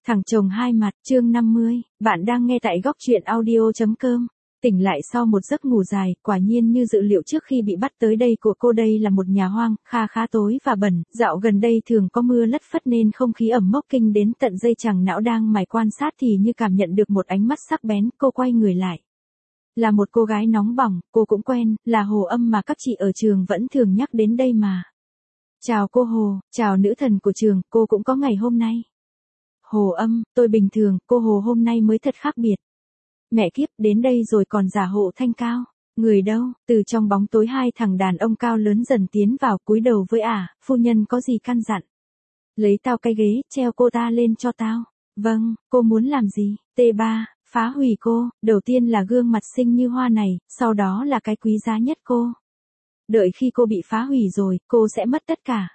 Thằng chồng hai mặt, chương 50, bạn đang nghe tại góc truyện audio.com. Tỉnh lại sau một giấc ngủ dài, quả nhiên như dự liệu trước khi bị bắt tới đây của cô, đây là một nhà hoang, khá tối và bẩn, dạo gần đây thường có mưa lất phất nên không khí ẩm mốc kinh đến tận dây chằng não. Đang mải quan sát thì như cảm nhận được một ánh mắt sắc bén, cô quay người lại. Là một cô gái nóng bỏng, cô cũng quen, là Hồ Âm mà các chị ở trường vẫn thường nhắc đến đây mà. Chào cô Hồ, chào nữ thần của trường, cô cũng có ngày hôm nay. Hồ Âm, tôi bình thường, cô Hồ hôm nay mới thật khác biệt. Mẹ kiếp, đến đây rồi còn giả hộ thanh cao. Người đâu? Từ trong bóng tối hai thằng đàn ông cao lớn dần tiến vào, cúi đầu với phu nhân có gì căn dặn? Lấy tao cái ghế, treo cô ta lên cho tao. Vâng, cô muốn làm gì? T3, phá hủy cô, đầu tiên là gương mặt xinh như hoa này, sau đó là cái quý giá nhất cô. Đợi khi cô bị phá hủy rồi, cô sẽ mất tất cả.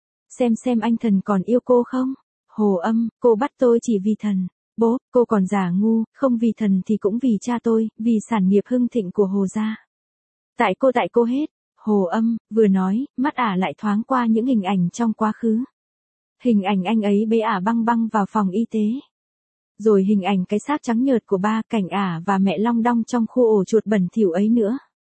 Xem anh thần còn yêu cô không? Hồ Âm, cô bắt tôi chỉ vì thần. Bố, cô còn giả ngu, không vì thần thì cũng vì cha tôi, vì sản nghiệp hưng thịnh của Hồ gia. Tại cô hết. Hồ Âm, vừa nói, mắt lại thoáng qua những hình ảnh trong quá khứ. Hình ảnh anh ấy bế băng băng vào phòng y tế. Rồi hình ảnh cái xác trắng nhợt của ba, cảnh và mẹ long đong trong khu ổ chuột bẩn thỉu ấy nữa.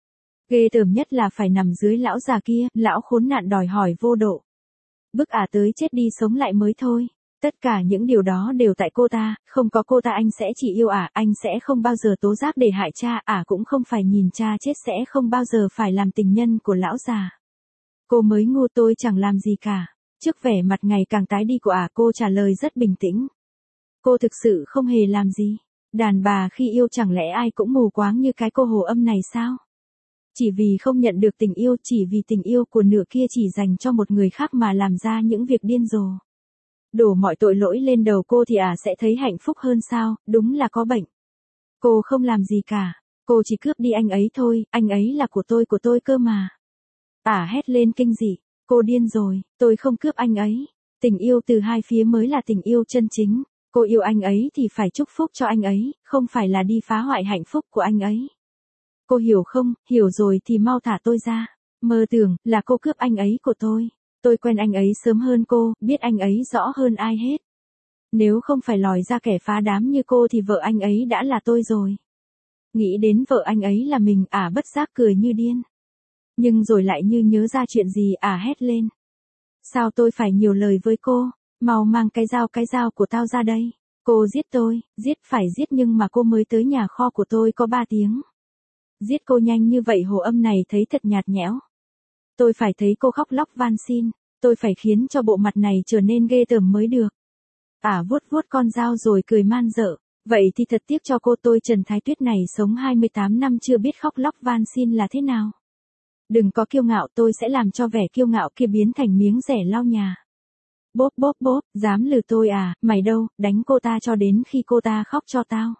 Ghê tởm nhất là phải nằm dưới lão già kia, lão khốn nạn đòi hỏi vô độ. Bức tới chết đi sống lại mới thôi. Tất cả những điều đó đều tại cô ta, không có cô ta anh sẽ chỉ yêu anh sẽ không bao giờ tố giác để hại cha, cũng không phải nhìn cha chết, sẽ không bao giờ phải làm tình nhân của lão già. Cô mới ngu, tôi chẳng làm gì cả. Trước vẻ mặt ngày càng tái đi của cô trả lời rất bình tĩnh. Cô thực sự không hề làm gì. Đàn bà khi yêu chẳng lẽ ai cũng mù quáng như cái cô Hồ Âm này sao? Chỉ vì không nhận được tình yêu, chỉ vì tình yêu của nửa kia chỉ dành cho một người khác mà làm ra những việc điên rồ. Đổ mọi tội lỗi lên đầu cô thì sẽ thấy hạnh phúc hơn sao? Đúng là có bệnh. Cô không làm gì cả. Cô chỉ cướp đi anh ấy thôi, anh ấy là của tôi cơ mà. Hét lên kinh dị. Cô điên rồi, tôi không cướp anh ấy. Tình yêu từ hai phía mới là tình yêu chân chính. Cô yêu anh ấy thì phải chúc phúc cho anh ấy, không phải là đi phá hoại hạnh phúc của anh ấy. Cô hiểu không? Hiểu rồi thì mau thả tôi ra. Mơ tưởng là cô cướp anh ấy của tôi. Tôi quen anh ấy sớm hơn cô, biết anh ấy rõ hơn ai hết. Nếu không phải lòi ra kẻ phá đám như cô thì vợ anh ấy đã là tôi rồi. Nghĩ đến vợ anh ấy là mình, bất giác cười như điên. Nhưng rồi lại như nhớ ra chuyện gì, hét lên. Sao tôi phải nhiều lời với cô? Mau mang cái dao của tao ra đây. Cô giết tôi, phải giết, nhưng mà cô mới tới nhà kho của tôi có 3 tiếng. Giết cô nhanh như vậy? Hồ Âm này thấy thật nhạt nhẽo. Tôi phải thấy cô khóc lóc van xin, tôi phải khiến cho bộ mặt này trở nên ghê tởm mới được. Vuốt con dao rồi cười man dợ. Vậy thì thật tiếc cho cô, tôi Trần Thái Tuyết này sống 28 năm chưa biết khóc lóc van xin là thế nào. Đừng có kiêu ngạo, tôi sẽ làm cho vẻ kiêu ngạo kia biến thành miếng rẻ lau nhà. Bốp, dám lừa tôi mày đâu, đánh cô ta cho đến khi cô ta khóc cho tao.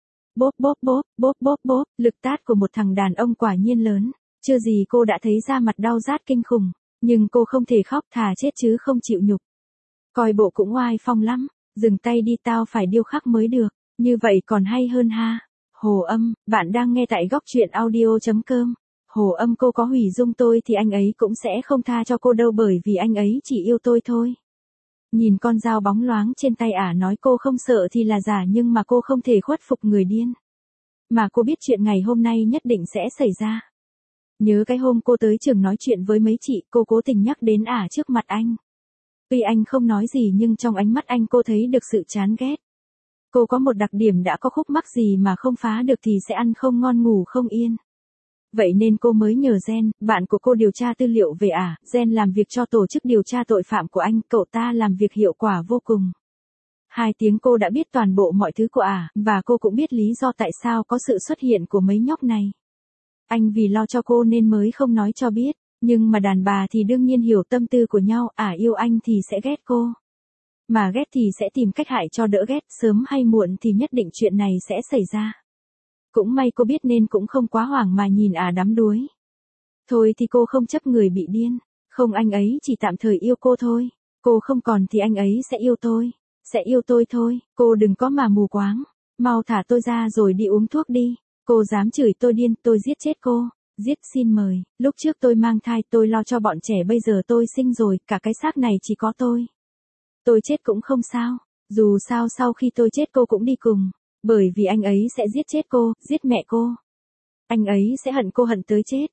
Bốp, lực tát của một thằng đàn ông quả nhiên lớn. Chưa gì cô đã thấy da mặt đau rát kinh khủng, nhưng cô không thể khóc, thà chết chứ không chịu nhục. Coi bộ cũng oai phong lắm, dừng tay đi, tao phải điêu khắc mới được, như vậy còn hay hơn ha. Hồ Âm, bạn đang nghe tại góc truyện audio.com. Hồ Âm, cô có hủy dung tôi thì anh ấy cũng sẽ không tha cho cô đâu, bởi vì anh ấy chỉ yêu tôi thôi. Nhìn con dao bóng loáng trên tay nói cô không sợ thì là giả, nhưng mà cô không thể khuất phục người điên. Mà cô biết chuyện ngày hôm nay nhất định sẽ xảy ra. Nhớ cái hôm cô tới trường nói chuyện với mấy chị, cô cố tình nhắc đến trước mặt anh. Tuy anh không nói gì nhưng trong ánh mắt anh cô thấy được sự chán ghét. Cô có một đặc điểm, đã có khúc mắc gì mà không phá được thì sẽ ăn không ngon ngủ không yên. Vậy nên cô mới nhờ Gen, bạn của cô điều tra tư liệu về Gen làm việc cho tổ chức điều tra tội phạm của anh, cậu ta làm việc hiệu quả vô cùng. 2 tiếng cô đã biết toàn bộ mọi thứ của và cô cũng biết lý do tại sao có sự xuất hiện của mấy nhóc này. Anh vì lo cho cô nên mới không nói cho biết, nhưng mà đàn bà thì đương nhiên hiểu tâm tư của nhau, yêu anh thì sẽ ghét cô. Mà ghét thì sẽ tìm cách hại cho đỡ ghét, sớm hay muộn thì nhất định chuyện này sẽ xảy ra. Cũng may cô biết nên cũng không quá hoảng mà nhìn đắm đuối. Thôi thì cô không chấp người bị điên, không, anh ấy chỉ tạm thời yêu cô thôi, cô không còn thì anh ấy sẽ yêu tôi thôi, cô đừng có mà mù quáng, mau thả tôi ra rồi đi uống thuốc đi. Cô dám chửi tôi điên, tôi giết chết cô. Giết xin mời, lúc trước tôi mang thai, tôi lo cho bọn trẻ, bây giờ tôi sinh rồi, cả cái xác này chỉ có tôi. Tôi chết cũng không sao. Dù sao sau khi tôi chết cô cũng đi cùng, bởi vì anh ấy sẽ giết chết cô, giết mẹ cô. Anh ấy sẽ hận cô hận tới chết.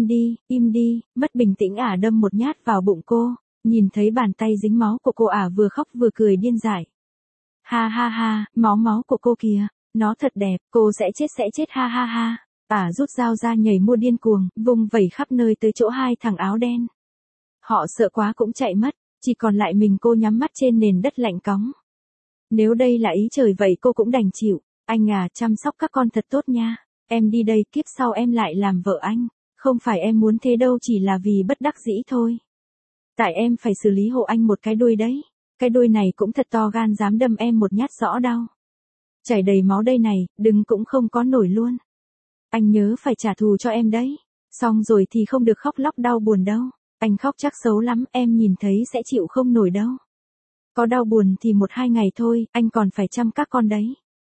Im đi, mất bình tĩnh đâm một nhát vào bụng cô, nhìn thấy bàn tay dính máu của cô vừa khóc vừa cười điên dại. Ha ha ha, máu của cô kìa, nó thật đẹp, cô sẽ chết ha ha ha. Rút dao ra nhảy mua điên cuồng, vung vẩy khắp nơi tới chỗ hai thằng áo đen. Họ sợ quá cũng chạy mất, chỉ còn lại mình cô nhắm mắt trên nền đất lạnh cóng. Nếu đây là ý trời vậy cô cũng đành chịu. Anh chăm sóc các con thật tốt nha. Em đi đây, kiếp sau em lại làm vợ anh. Không phải em muốn thế đâu, chỉ là vì bất đắc dĩ thôi. Tại em phải xử lý hộ anh một cái đuôi đấy. Cái đuôi này cũng thật to gan, dám đâm em một nhát rõ đau. Chảy đầy máu đây này, đừng cũng không có nổi luôn. Anh nhớ phải trả thù cho em đấy. Xong rồi thì không được khóc lóc đau buồn đâu. Anh khóc chắc xấu lắm, em nhìn thấy sẽ chịu không nổi đâu. Có đau buồn thì 1-2 ngày thôi, anh còn phải chăm các con đấy.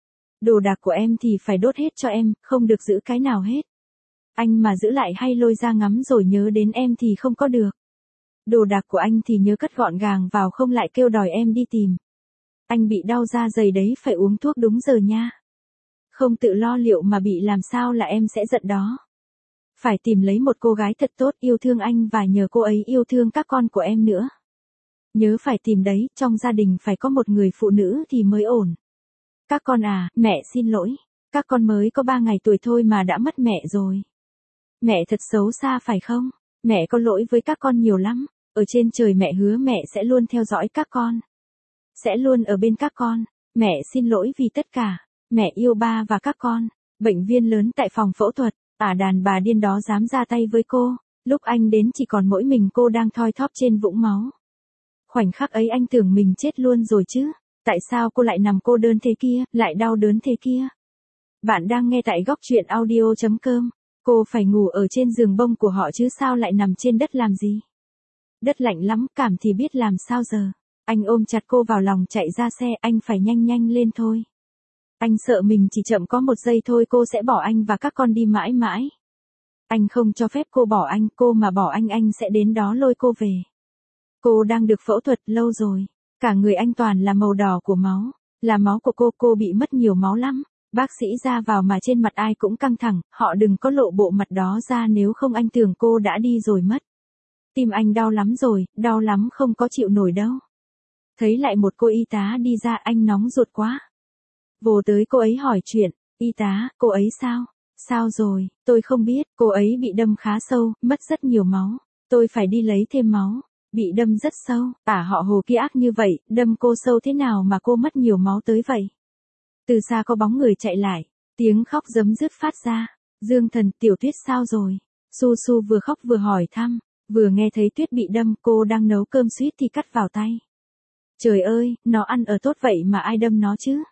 Đồ đạc của em thì phải đốt hết cho em, không được giữ cái nào hết. Anh mà giữ lại hay lôi ra ngắm rồi nhớ đến em thì không có được. Đồ đạc của anh thì nhớ cất gọn gàng vào, không lại kêu đòi em đi tìm. Anh bị đau da dày đấy, phải uống thuốc đúng giờ nha. Không tự lo liệu mà bị làm sao là em sẽ giận đó. Phải tìm lấy một cô gái thật tốt yêu thương anh và nhờ cô ấy yêu thương các con của em nữa. Nhớ phải tìm đấy, trong gia đình phải có một người phụ nữ thì mới ổn. Các con mẹ xin lỗi. Các con mới có 3 ngày tuổi thôi mà đã mất mẹ rồi. Mẹ thật xấu xa phải không? Mẹ có lỗi với các con nhiều lắm. Ở trên trời mẹ hứa mẹ sẽ luôn theo dõi các con. Sẽ luôn ở bên các con. Mẹ xin lỗi vì tất cả. Mẹ yêu ba và các con. Bệnh viên lớn tại phòng phẫu thuật. Đàn bà điên đó dám ra tay với cô. Lúc anh đến chỉ còn mỗi mình cô đang thoi thóp trên vũng máu. Khoảnh khắc ấy anh tưởng mình chết luôn rồi chứ. Tại sao cô lại nằm cô đơn thế kia, lại đau đớn thế kia? Bạn đang nghe tại góc truyện audio.com. Cô phải ngủ ở trên giường bông của họ chứ sao lại nằm trên đất làm gì? Đất lạnh lắm, cảm thì biết làm sao giờ. Anh ôm chặt cô vào lòng chạy ra xe, anh phải nhanh lên thôi. Anh sợ mình chỉ chậm có 1 giây thôi cô sẽ bỏ anh và các con đi mãi mãi. Anh không cho phép cô bỏ anh, cô mà bỏ anh sẽ đến đó lôi cô về. Cô đang được phẫu thuật lâu rồi. Cả người anh toàn là màu đỏ của máu. Là máu của cô bị mất nhiều máu lắm. Bác sĩ ra vào mà trên mặt ai cũng căng thẳng, họ đừng có lộ bộ mặt đó ra nếu không anh tưởng cô đã đi rồi mất. Tim anh đau lắm rồi, đau lắm không có chịu nổi đâu. Thấy lại một cô y tá đi ra anh nóng ruột quá. Vô tới cô ấy hỏi chuyện, y tá, cô ấy sao? Sao rồi, tôi không biết, cô ấy bị đâm khá sâu, mất rất nhiều máu. Tôi phải đi lấy thêm máu. Bị đâm rất sâu, họ Hồ kia ác như vậy, đâm cô sâu thế nào mà cô mất nhiều máu tới vậy? Từ xa có bóng người chạy lại, tiếng khóc giấm dứt phát ra. Dương Thần, Tiểu Tuyết sao rồi? Su Su vừa khóc vừa hỏi thăm, vừa nghe thấy Tuyết bị đâm, cô đang nấu cơm suýt thì cắt vào tay. Trời ơi, nó ăn ở tốt vậy mà ai đâm nó chứ?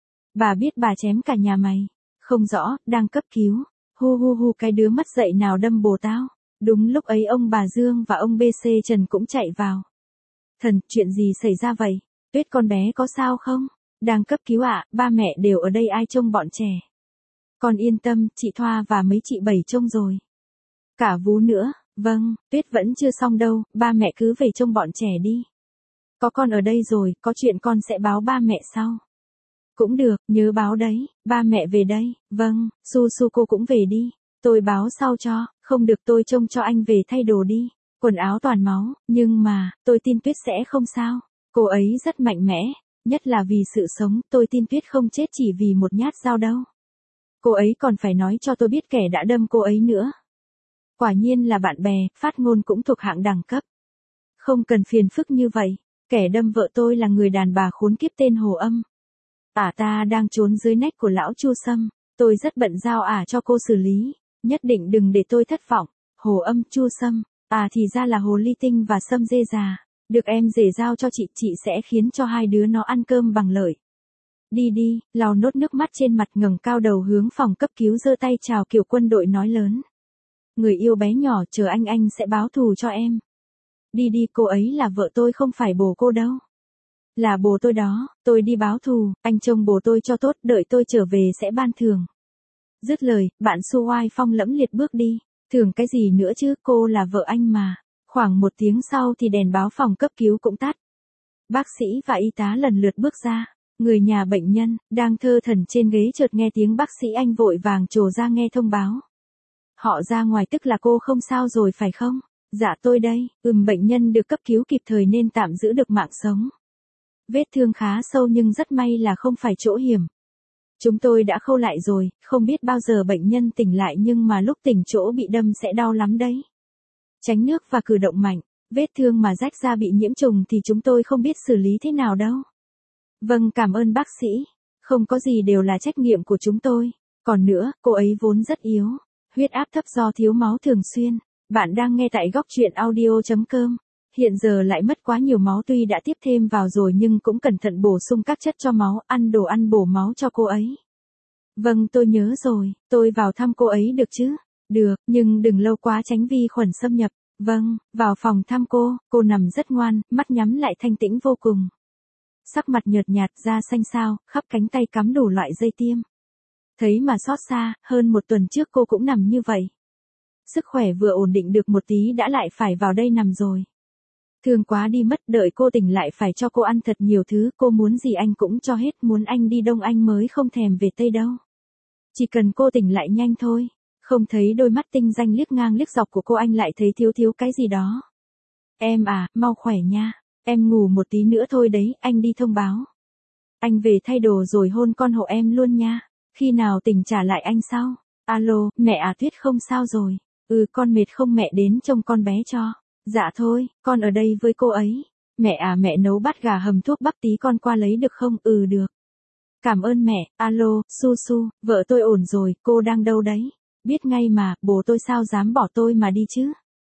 Bà biết bà chém cả nhà mày. Không rõ, đang cấp cứu. Hu cái đứa mất dạy nào đâm bồ tao. Đúng lúc ấy ông bà Dương và ông BC Trần cũng chạy vào. Thần, chuyện gì xảy ra vậy? Tuyết con bé có sao không? Đang cấp cứu ba mẹ đều ở đây, ai trông bọn trẻ? Con yên tâm, chị Thoa và mấy chị Bảy trông rồi. Cả Vú nữa, vâng, Tuyết vẫn chưa xong đâu, ba mẹ cứ về trông bọn trẻ đi. Có con ở đây rồi, có chuyện con sẽ báo ba mẹ sau. Cũng được, nhớ báo đấy, ba mẹ về đây, vâng, Su Su cô cũng về đi. Tôi báo sau cho, không được tôi trông cho anh về thay đồ đi. Quần áo toàn máu, nhưng mà, tôi tin Tuyết sẽ không sao. Cô ấy rất mạnh mẽ, nhất là vì sự sống, tôi tin Tuyết không chết chỉ vì một nhát dao đâu. Cô ấy còn phải nói cho tôi biết kẻ đã đâm cô ấy nữa. Quả nhiên là bạn bè, phát ngôn cũng thuộc hạng đẳng cấp. Không cần phiền phức như vậy, kẻ đâm vợ tôi là người đàn bà khốn kiếp tên Hồ Âm. Ta đang trốn dưới nách của lão Chu Sâm, tôi rất bận giao cho cô xử lý. Nhất định đừng để tôi thất vọng. Hồ Âm, Chu Sâm, thì ra là Hồ Ly Tinh và Sâm Dê già. Được em rể giao cho chị sẽ khiến cho hai đứa nó ăn cơm bằng lợi. Đi, lau nốt nước mắt trên mặt, ngẩng cao đầu hướng phòng cấp cứu, giơ tay chào kiểu quân đội nói lớn. Người yêu bé nhỏ, chờ anh sẽ báo thù cho em. Đi, cô ấy là vợ tôi không phải bồ cô đâu. Là bồ tôi đó, tôi đi báo thù, anh trông bồ tôi cho tốt, đợi tôi trở về sẽ ban thưởng. Dứt lời, bạn Su oai phong lẫm liệt bước đi. Thưởng cái gì nữa chứ, cô là vợ anh mà. Khoảng 1 tiếng sau thì đèn báo phòng cấp cứu cũng tắt. Bác sĩ và y tá lần lượt bước ra. Người nhà bệnh nhân, đang thơ thẩn trên ghế chợt nghe tiếng bác sĩ Anh vội vàng trổ ra nghe thông báo. Họ ra ngoài tức là cô không sao rồi phải không? Dạ tôi đây, bệnh nhân được cấp cứu kịp thời nên tạm giữ được mạng sống. Vết thương khá sâu nhưng rất may là không phải chỗ hiểm. Chúng tôi đã khâu lại rồi, không biết bao giờ bệnh nhân tỉnh lại nhưng mà lúc tỉnh chỗ bị đâm sẽ đau lắm đấy. Tránh nước và cử động mạnh, vết thương mà rách ra bị nhiễm trùng thì chúng tôi không biết xử lý thế nào đâu. Vâng, cảm ơn bác sĩ. Không có gì, đều là trách nhiệm của chúng tôi. Còn nữa, cô ấy vốn rất yếu. Huyết áp thấp do thiếu máu thường xuyên. Bạn đang nghe tại góc truyện audio.com. Hiện giờ lại mất quá nhiều máu, tuy đã tiếp thêm vào rồi nhưng cũng cẩn thận bổ sung các chất cho máu, ăn đồ ăn bổ máu cho cô ấy. Vâng, tôi nhớ rồi, tôi vào thăm cô ấy được chứ? Được, nhưng đừng lâu quá tránh vi khuẩn xâm nhập. Vâng, vào phòng thăm cô nằm rất ngoan, mắt nhắm lại thanh tĩnh vô cùng. Sắc mặt nhợt nhạt, da xanh xao, khắp cánh tay cắm đủ loại dây tiêm. Thấy mà xót xa, hơn một tuần trước cô cũng nằm như vậy. Sức khỏe vừa ổn định được một tí đã lại phải vào đây nằm rồi. Thương quá đi mất, đợi cô tỉnh lại phải cho cô ăn thật nhiều thứ, cô muốn gì anh cũng cho hết, muốn anh đi đông anh mới không thèm về tây đâu. Chỉ cần cô tỉnh lại nhanh thôi. Không thấy đôi mắt tinh danh liếc ngang liếc dọc của cô, anh lại thấy thiếu cái gì đó. Em à, mau khỏe nha. Em ngủ một tí nữa thôi đấy, anh đi thông báo. Anh về thay đồ rồi hôn con hộ em luôn nha. Khi nào tỉnh trả lại anh sau. Alo, mẹ à, Tuyết không sao rồi. Con mệt không, mẹ đến trông con bé cho. Dạ thôi, con ở đây với cô ấy. Mẹ à, mẹ nấu bát gà hầm thuốc bắc tí con qua lấy được không? Được. Cảm ơn mẹ. Alo, Su, vợ tôi ổn rồi, cô đang đâu đấy? Biết ngay mà, bố tôi sao dám bỏ tôi mà đi chứ?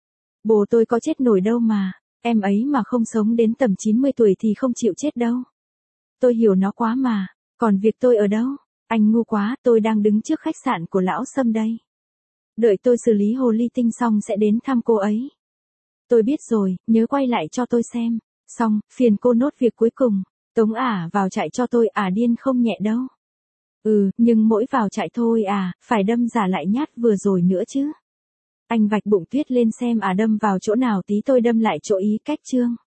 Bố tôi có chết nổi đâu mà. Em ấy mà không sống đến tầm 90 tuổi thì không chịu chết đâu. Tôi hiểu nó quá mà. Còn việc tôi ở đâu? Anh ngu quá, tôi đang đứng trước khách sạn của lão Sâm đây. Đợi tôi xử lý hồ ly tinh xong sẽ đến thăm cô ấy. Tôi biết rồi, nhớ quay lại cho tôi xem. Xong, phiền cô nốt việc cuối cùng. Tống ả vào trại cho tôi, ả điên không nhẹ đâu. Nhưng mỗi vào trại thôi à, phải đâm giả lại nhát vừa rồi nữa chứ. Anh vạch bụng Tuyết lên xem ả đâm vào chỗ nào tí tôi đâm lại chỗ ý cách Trương.